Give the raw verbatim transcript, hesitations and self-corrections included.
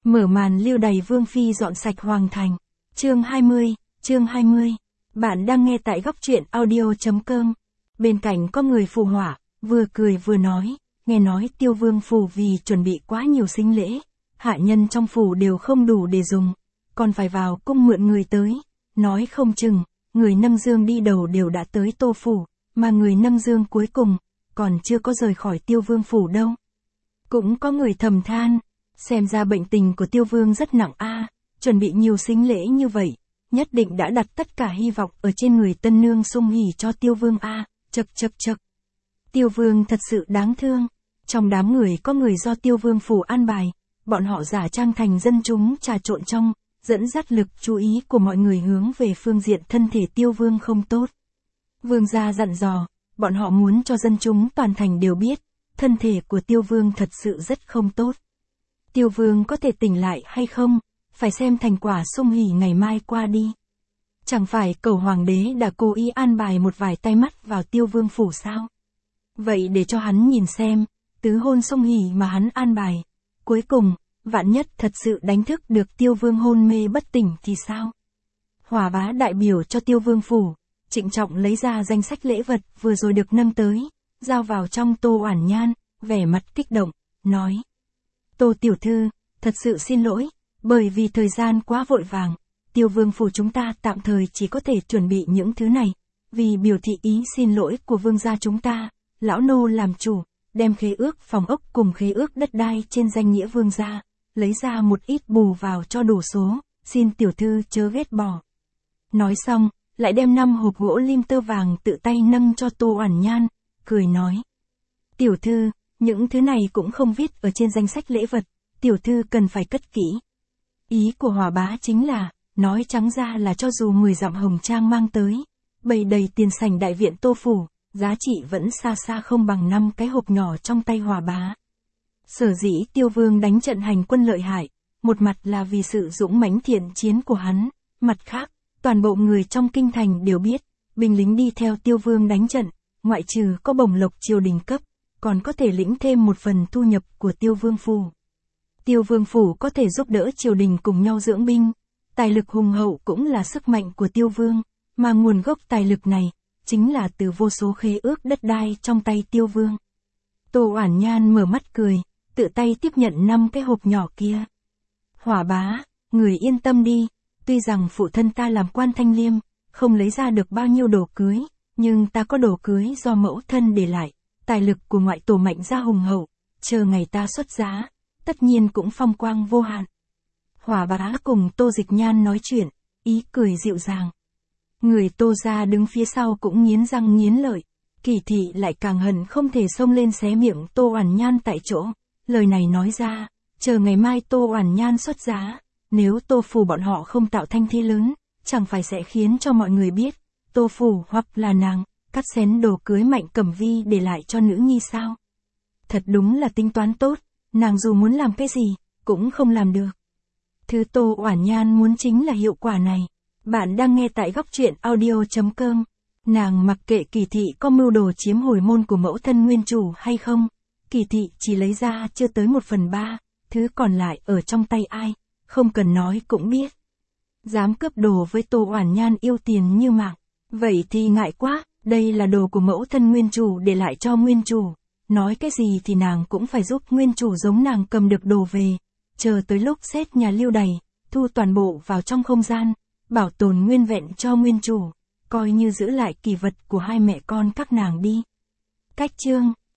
Mở màn lưu đày Vương Phi dọn sạch Hoàng Thành. Chương hai mươi, chương hai mươi. Bạn đang nghe tại góc truyện audio.com. Bên cạnh có người phù họa, vừa cười vừa nói, nghe nói Tiêu Vương phủ vì chuẩn bị quá nhiều sính lễ, hạ nhân trong phủ đều không đủ để dùng, còn phải vào cung mượn người tới, nói không chừng, người Nâm Dương đi đầu đều đã tới Tô phủ, mà người Nâm Dương cuối cùng, còn chưa có rời khỏi Tiêu Vương phủ đâu. Cũng có người thầm than, xem ra bệnh tình của Tiêu Vương rất nặng a, chuẩn bị nhiều sính lễ như vậy, nhất định đã đặt tất cả hy vọng ở trên người tân nương sung hỉ cho Tiêu Vương a, chậc chậc chậc. Tiêu Vương thật sự đáng thương, trong đám người có người do Tiêu Vương phủ an bài, bọn họ giả trang thành dân chúng trà trộn trong, dẫn dắt lực chú ý của mọi người hướng về phương diện thân thể Tiêu Vương không tốt. Vương gia dặn dò, bọn họ muốn cho dân chúng toàn thành đều biết, thân thể của Tiêu Vương thật sự rất không tốt. Tiêu Vương có thể tỉnh lại hay không, phải xem thành quả sung hỉ ngày mai qua đi. Chẳng phải cầu hoàng đế đã cố ý an bài một vài tay mắt vào Tiêu Vương phủ sao? Vậy để cho hắn nhìn xem, tứ hôn sung hỉ mà hắn an bài. Cuối cùng, vạn nhất thật sự đánh thức được Tiêu Vương hôn mê bất tỉnh thì sao? Hỏa bá đại biểu cho Tiêu Vương phủ, trịnh trọng lấy ra danh sách lễ vật vừa rồi được nâng tới, giao vào trong Tô Oản Nhan, vẻ mặt kích động, nói. Tô tiểu thư, thật sự xin lỗi, bởi vì thời gian quá vội vàng, Tiêu Vương phủ chúng ta tạm thời chỉ có thể chuẩn bị những thứ này, vì biểu thị ý xin lỗi của vương gia chúng ta, lão nô làm chủ, đem khế ước phòng ốc cùng khế ước đất đai trên danh nghĩa vương gia, lấy ra một ít bù vào cho đủ số, xin tiểu thư chớ ghét bỏ. Nói xong, lại đem năm hộp gỗ lim tơ vàng tự tay nâng cho Tô Oản Nhan, cười nói. Tiểu thư, những thứ này cũng không viết ở trên danh sách lễ vật, tiểu thư cần phải cất kỹ. Ý của Hỏa bá chính là, nói trắng ra là cho dù mười dặm hồng trang mang tới, bày đầy tiền sảnh đại viện Tô phủ, giá trị vẫn xa xa không bằng năm cái hộp nhỏ trong tay Hỏa bá. Sở dĩ Tiêu Vương đánh trận hành quân lợi hại, một mặt là vì sự dũng mãnh thiện chiến của hắn, mặt khác, toàn bộ người trong kinh thành đều biết, binh lính đi theo Tiêu Vương đánh trận, ngoại trừ có bổng lộc triều đình cấp, còn có thể lĩnh thêm một phần thu nhập của Tiêu Vương phủ. Tiêu Vương phủ có thể giúp đỡ triều đình cùng nhau dưỡng binh, tài lực hùng hậu cũng là sức mạnh của Tiêu Vương, mà nguồn gốc tài lực này, chính là từ vô số khế ước đất đai trong tay Tiêu Vương. Tô Oản Nhan mở mắt cười, tự tay tiếp nhận năm cái hộp nhỏ kia. Hỏa bá, người yên tâm đi, tuy rằng phụ thân ta làm quan thanh liêm, không lấy ra được bao nhiêu đồ cưới, nhưng ta có đồ cưới do mẫu thân để lại, tài lực của ngoại tổ mạnh gia hùng hậu, chờ ngày ta xuất giá, tất nhiên cũng phong quang vô hạn. Hỏa bá cùng Tô Dịch Nhan nói chuyện, ý cười dịu dàng. Người Tô gia đứng phía sau cũng nghiến răng nghiến lợi, Kỳ thị lại càng hận không thể xông lên xé miệng Tô Oản Nhan tại chỗ, lời này nói ra, chờ ngày mai Tô Oản Nhan xuất giá, nếu Tô phủ bọn họ không tạo thanh thế lớn, chẳng phải sẽ khiến cho mọi người biết, Tô phủ hoặc là nàng, cắt xén đồ cưới Mạnh Cẩm Vi để lại cho nữ nhi sao. Thật đúng là tính toán tốt, nàng dù muốn làm cái gì, cũng không làm được. Thứ Tô Oản Nhan muốn chính là hiệu quả này. Bạn đang nghe tại góc truyện audio.com. Nàng mặc kệ Kỳ thị có mưu đồ chiếm hồi môn của mẫu thân nguyên chủ hay không, Kỳ thị chỉ lấy ra chưa tới một phần ba, thứ còn lại ở trong tay ai, không cần nói cũng biết. Dám cướp đồ với Tô Oản Nhan yêu tiền như mạng, vậy thì ngại quá, đây là đồ của mẫu thân nguyên chủ để lại cho nguyên chủ, nói cái gì thì nàng cũng phải giúp nguyên chủ giống nàng cầm được đồ về, chờ tới lúc xét nhà lưu đày, thu toàn bộ vào trong không gian, bảo tồn nguyên vẹn cho nguyên chủ, coi như giữ lại kỷ vật của hai mẹ con các nàng đi. Cách chương